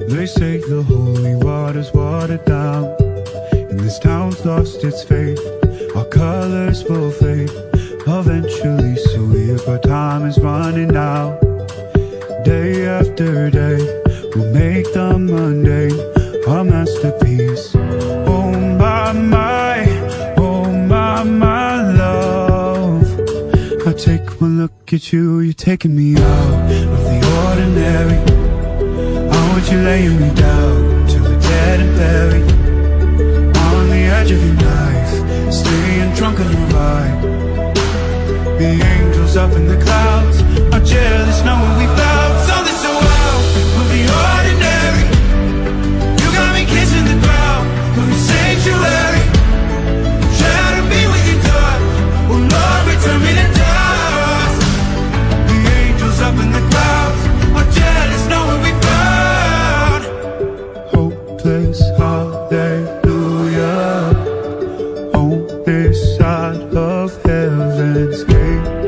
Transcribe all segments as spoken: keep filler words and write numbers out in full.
They say the holy water's watered down, and this town's lost its faith. Our colors will fade eventually, so if our time is running out, day after day, we'll make the mundane our masterpiece. Oh my, my, oh my, my love, I take one look at you, you're taking me out of the ordinary. I want you laying me down till we're dead and buried, on the edge of your knife, staying drunk on your ride. The angels up in the clouds are jealous knowing we found something so out of the ordinary. You got me kissing the ground of the sanctuary, shadow me with your touch. Oh Lord, return me to dust. The angels up in the clouds are jealous knowing we found hopeless hallelujah on this side of heaven's gate.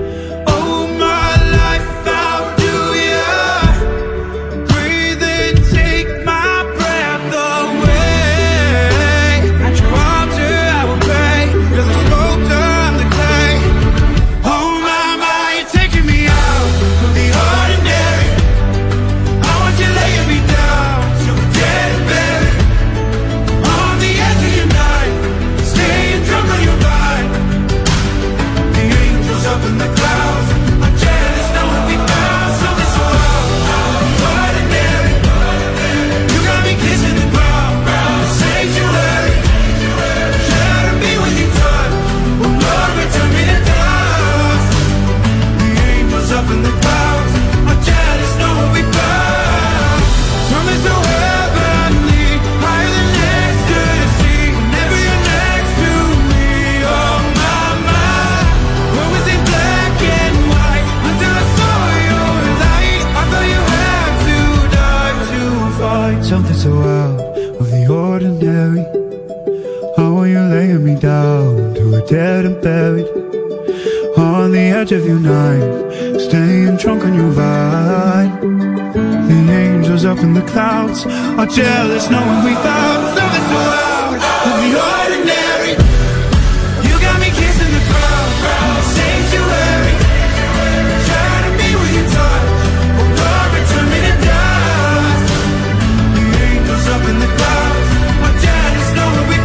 Something so out of the ordinary. I want you laying me down till we're dead and buried, on the edge of your knife, staying drunk on your vine. The angels up in the clouds are jealous knowing we found something so out of the ordinary. You got me kissing the ground of the sanctuary, shining me with your touch. Oh Lord, return me to dust. The angels up in the clouds are jealous knowing we found.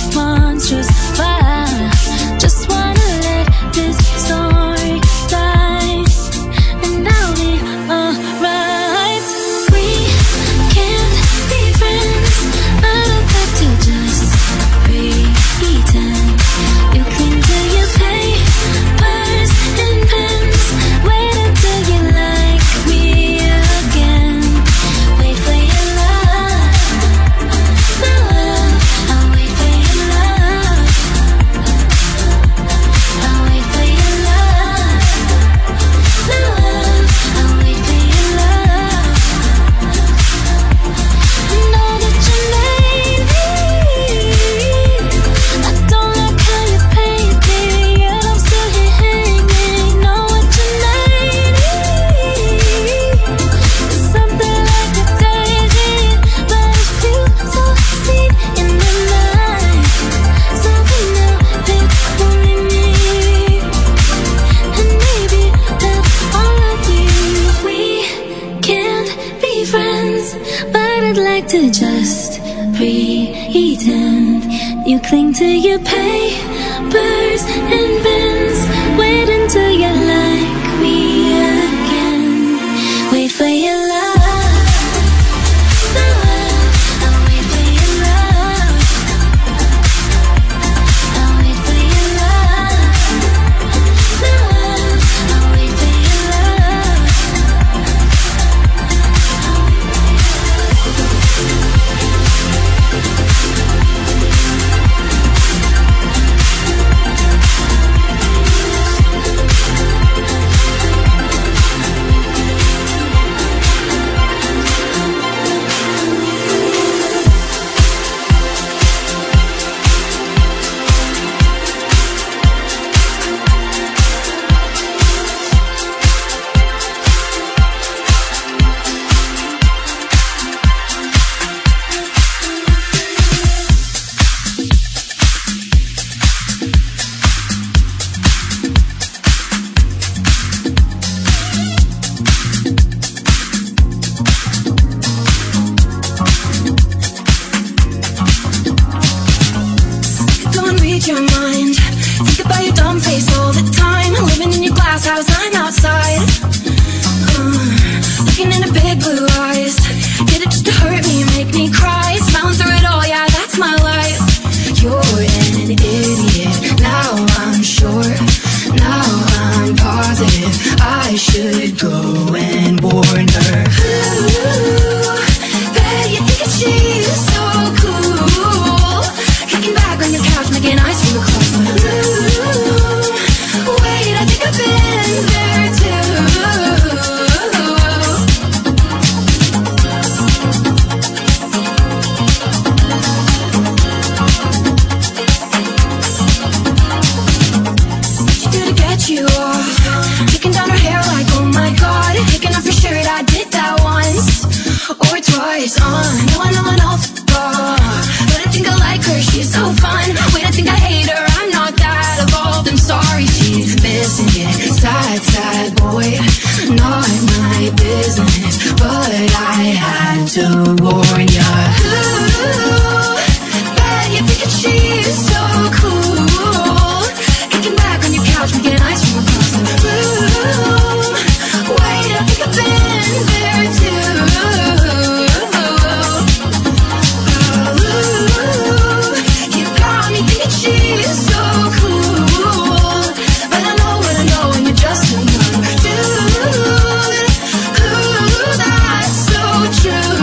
monstrous fire. Just wanna let this story die, and I'll be alright. We can't be friends, but I'd like to just pretend. You cling to your papers and pens. Wait until you like me again. Wait for your love, love. I'll wait for your love. I'll wait for your love, love. I'll wait for your love. Know that you made me. I don't like how you paint me, yet I'm still here hanging. Know what you made me. It's something like a daisy, but it feels so sweet in the night. Something new that's only me, and maybe that's all I need. We can't be friends, but I'd like to just pretend. You cling to your papers and pens. Wait until you like me again. Wait for your love, love. I'll wait for your love. I'll wait for your love, love. I'll wait for your love. Go and read your mind. Think about your dumb face all the time. Living in your glass house, I'm outside. Uh, looking into big blue eyes. Did it just to hurt me, make me cry. Smiling through it all, yeah, that's my life. You're an idiot, now I'm sure. Now I'm positive I should go and warn her. Ooh, bet you think that she's so cool. Kicking back on your couch, making ice from across the room. Wait, I think I've been there too. She did to get you off. Taking down her hair like, oh my god. Taking off your shirt, I did that once or twice. Uh, no one, no one else. Uh, but I think I like her, she's so fun. Wait, I think I hate her, I'm not that evolved. I'm sorry, she's missing it. Sad, sad boy, not my business, but I had to warn ya. Ooh, bet you think that she's so cool. Kicking back on your couch, making ice from across the room. Wait, I think I've been there too. Ooh, you got me thinking she's so cool, but I know what I know, and you're just another dude. Ooh, that's so true.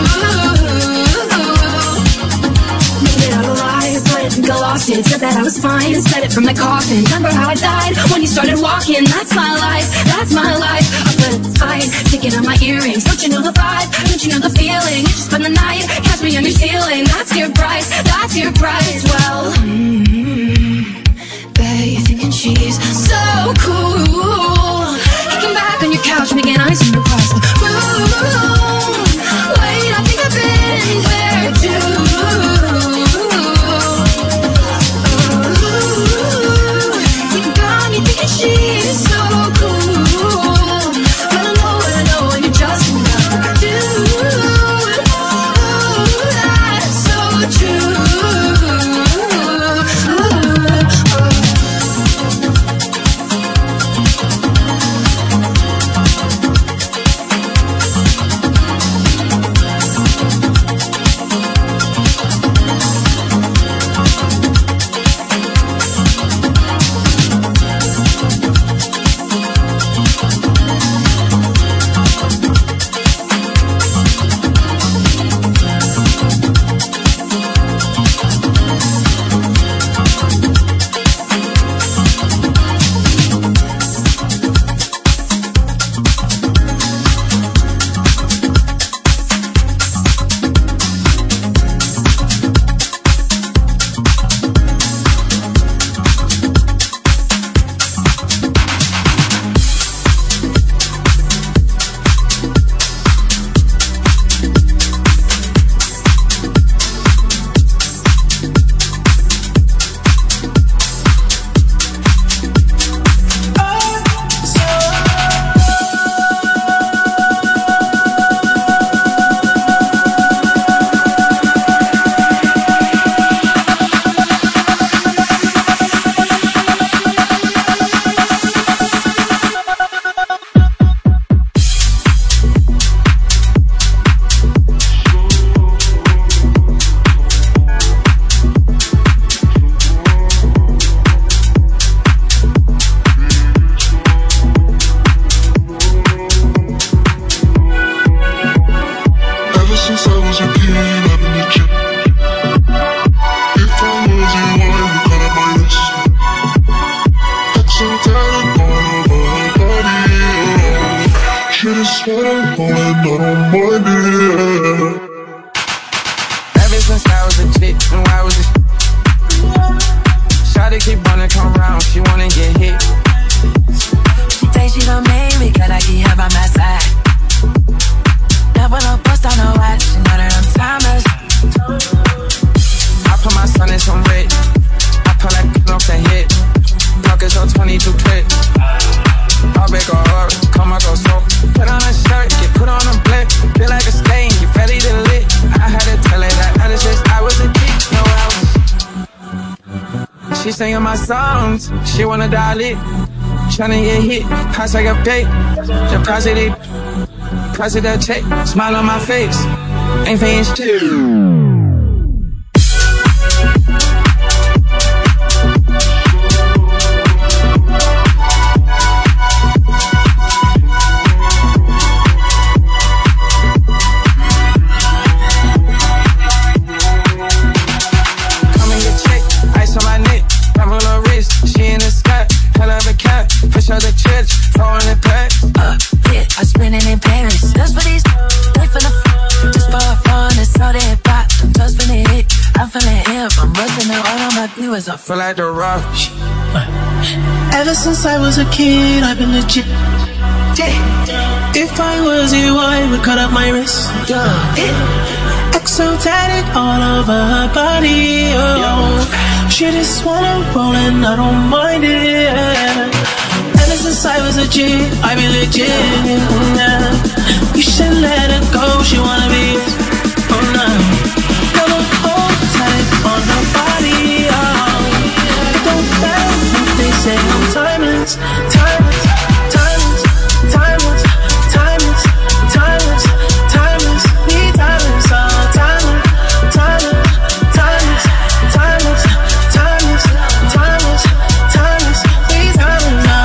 Made it out alive, but I think I lost it. Said that I was fine and said it from the coffin. Remember how I died when you started walking? That's my life, that's my life. Oh, but it's fine, taking out my earrings. Don't you know the vibe? Don't you know the feeling? You just spend the night, catch me on your ceiling. That's your price, that's your price. Well, mm-hmm. Bet you're thinking she's so cool. Kicking back on your couch, making ice from across the room. Wait, I think I've been there too. You got me thinking she's so cool, but I know what I know, and you're just another dude. Ooh, that's so true. Shawty keep running, come round, she wanna get hit. She say she don't need me, cause I keep her by my side. Never no bust on no watch, she know that I'm timeless. I put my son in some red. I pull that off the hit. Pockets on twenty-two clip. I'll break her up, come I go so. Put on a shirt, get put on a blick. Feel like a stain, you ready to lit. I had to tell her that other shit, I was a geek, no I was. She singing my songs, she wanna dial it. Tryna get hit, pass like a pay. Deposit it, price of that check. Smile on my face, ain't paying shit. The church, throwing it back. Uh, yeah, I'm spinning in Paris. Just for these, they finna f- just for fun. It's all that pop. I'm just finna hit. I'm feeling hip. I'm busting out all of my viewers. I feel like the rush. Ever since I was a kid, I've been legit. Yeah. If I was you, I would cut up my wrist. Yeah. Exotic all over her body. Oh, she just wanna roll and I don't mind it. Since I was a G, I be legit, yeah. You should let her go, she wanna be, oh no. Got a hold tight on her body, oh. It don't matter what they say, I'm timeless, timeless, timeless, timeless, timeless, timeless, timeless, we timeless, oh. Timeless, timeless, timeless, timeless, timeless, timeless, timeless, we timeless, oh.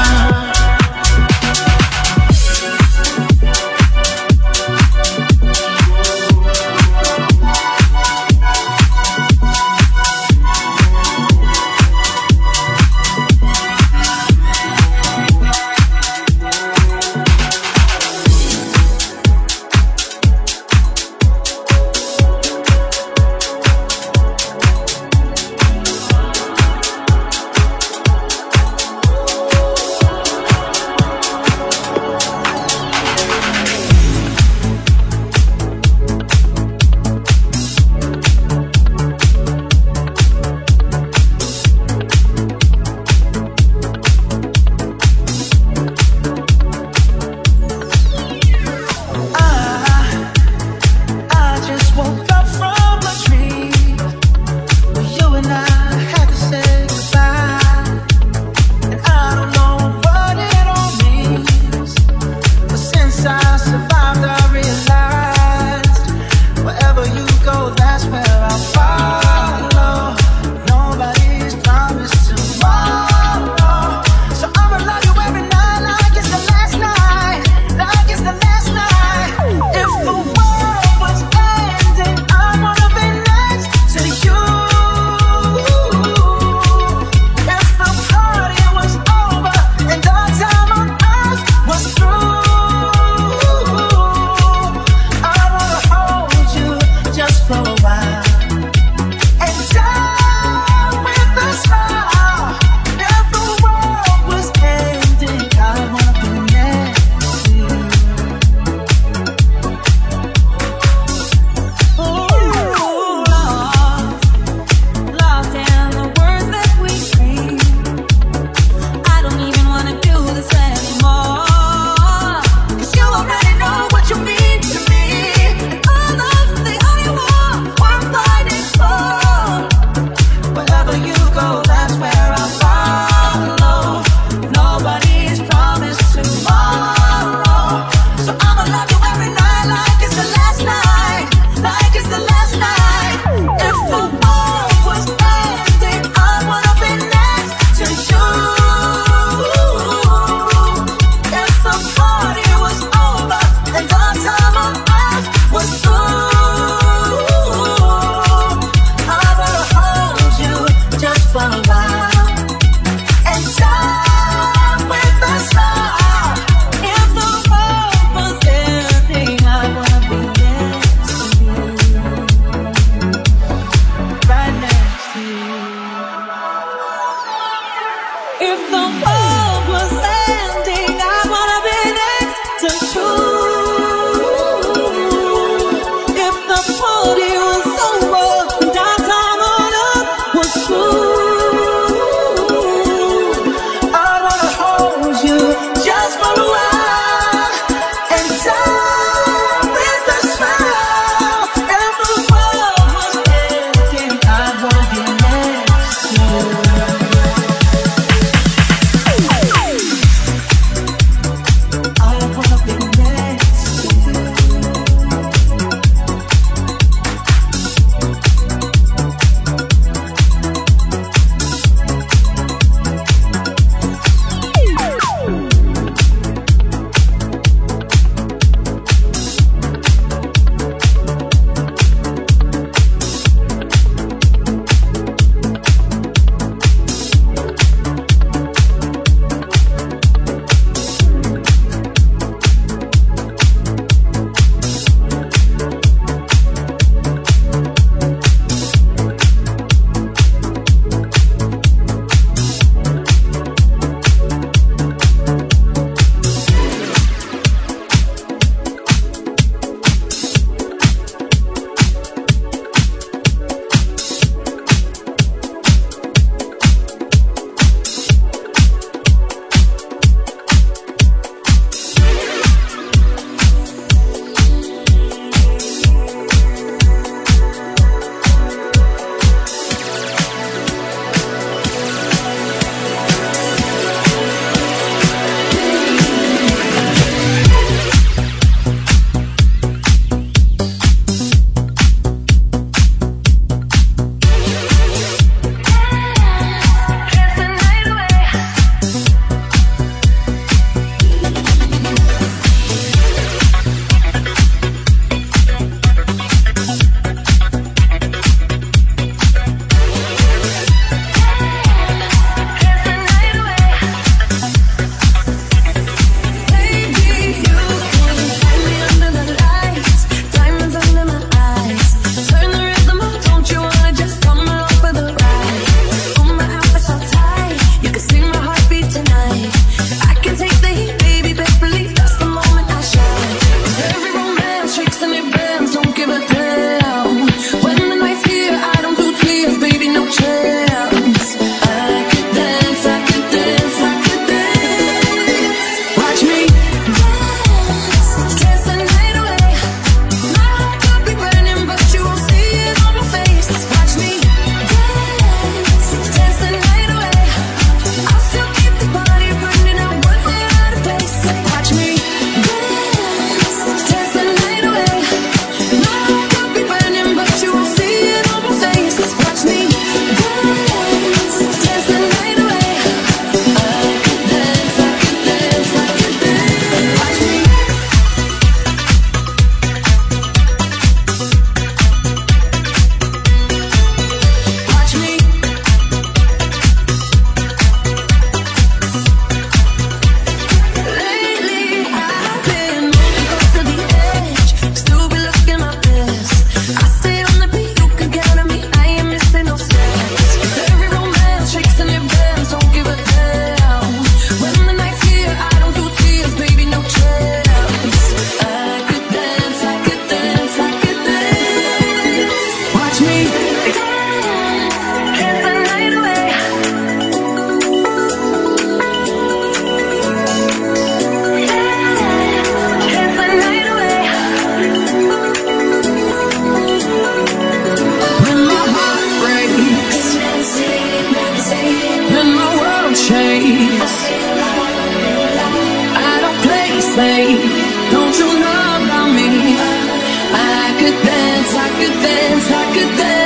say, don't you know about me? I could dance, I could dance, I could dance.